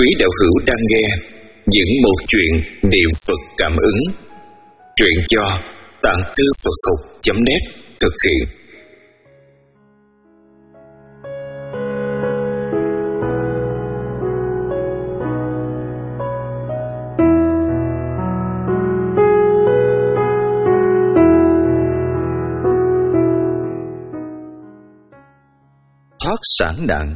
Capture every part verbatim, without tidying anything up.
Quý đạo hữu đang nghe những một chuyện niệm Phật cảm ứng. Truyện do Tạng Thư Phật Học chấm net thực hiện. Thoát sản nạn.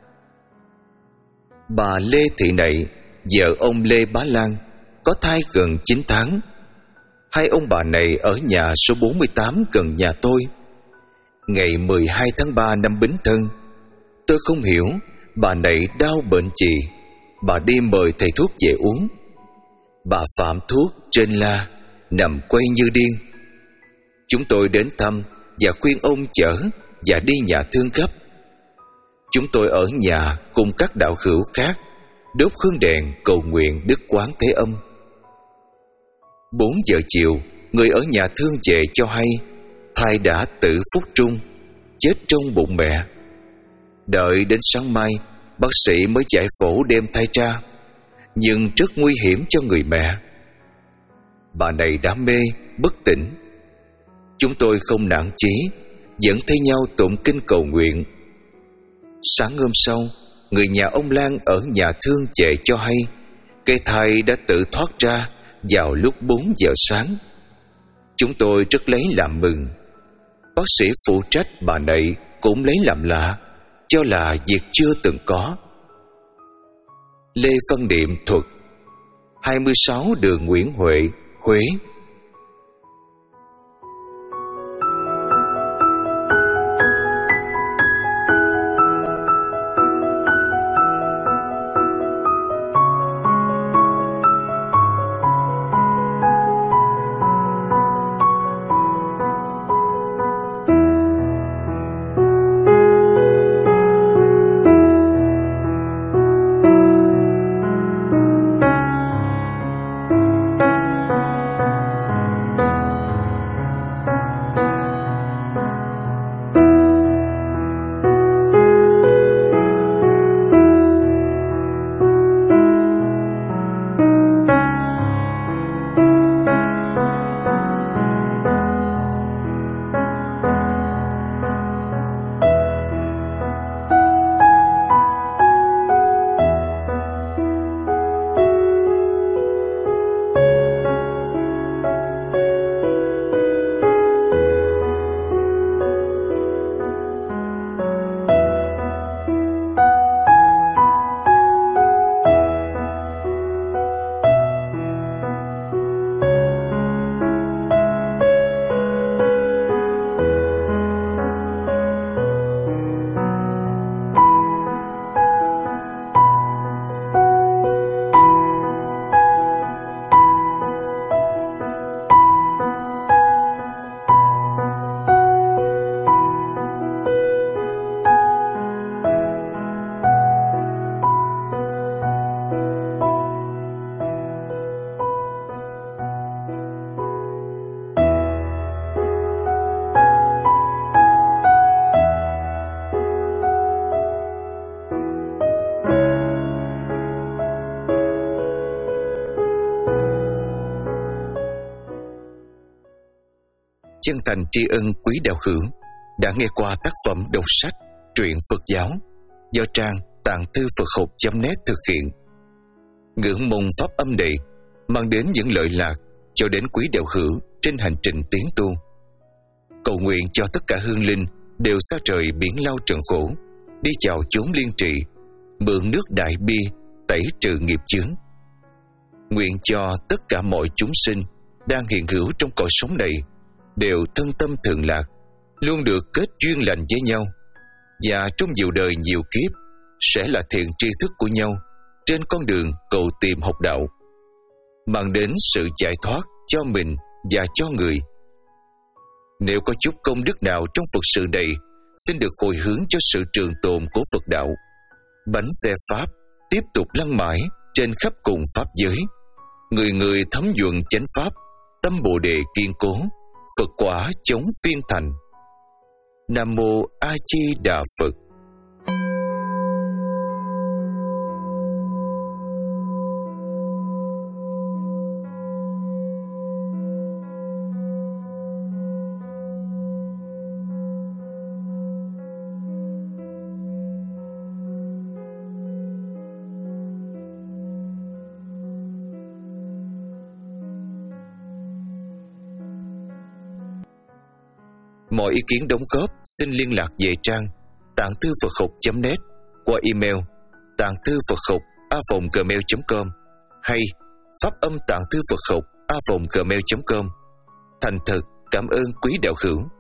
Bà Lê Thị Nậy, vợ ông Lê Bá Lan, có thai gần chín tháng. Hai ông bà này ở nhà số bốn mươi tám gần nhà tôi. Ngày mười hai tháng ba năm Bính Thân, tôi không hiểu bà Nậy đau bệnh gì, bà đi mời thầy thuốc về uống. Bà phạm thuốc trên la, nằm quay như điên. Chúng tôi đến thăm và khuyên ông chở và đi nhà thương gấp. Chúng tôi ở nhà cùng các đạo hữu khác đốt hương đèn cầu nguyện Đức Quán Thế Âm. Bốn giờ chiều, người ở nhà thương về cho hay thai đã tử phúc trung, chết trong bụng mẹ. Đợi đến sáng mai, bác sĩ mới giải phẫu đem thai ra, nhưng rất nguy hiểm cho người mẹ. Bà này đã mê, bất tỉnh. Chúng tôi không nản chí, vẫn thay nhau tụng kinh cầu nguyện. Sáng hôm sau, người nhà ông Lan ở nhà thương về cho hay cây thai đã tự thoát ra vào lúc bốn giờ sáng. Chúng tôi rất lấy làm mừng. Bác sĩ phụ trách bà Nậy cũng lấy làm lạ, cho là việc chưa từng có. Lê Văn Niệm thuật, hai mươi sáu đường Nguyễn Huệ, Huế. Chân thành tri ân quý đạo hữu đã nghe qua tác phẩm đọc sách truyện Phật giáo do trang Tạng Thư Phật Học chấm net thực hiện. Ngưỡng mong pháp âm này mang đến những lợi lạc cho đến quý đạo hữu trên hành trình tiến tu. Cầu nguyện cho tất cả hương linh đều xa trời biển lao trần khổ, đi vào chốn liên trì, mượn nước đại bi tẩy trừ nghiệp chướng. Nguyện cho tất cả mọi chúng sinh đang hiện hữu trong cõi sống này đều thân tâm thường lạc, luôn được kết duyên lành với nhau, và trong nhiều đời nhiều kiếp sẽ là thiện tri thức của nhau trên con đường cầu tìm học đạo, mang đến sự giải thoát cho mình và cho người. Nếu có chút công đức nào trong Phật sự này, xin được hồi hướng cho sự trường tồn của Phật đạo. Bánh xe Pháp tiếp tục lăn mãi trên khắp cùng Pháp giới, người người thấm nhuận chánh Pháp, tâm Bồ Đề kiên cố, Phật quả chống phiên thành. Nam Mô A Di Đà Phật. Mọi ý kiến đóng góp xin liên lạc về trang tạng thư Phật học chấm net qua email tạng thư Phật học a vòng gmail chấm com hay pháp âm tạng thư Phật học a vòng gmail chấm com. Thành thật cảm ơn quý đạo hữu.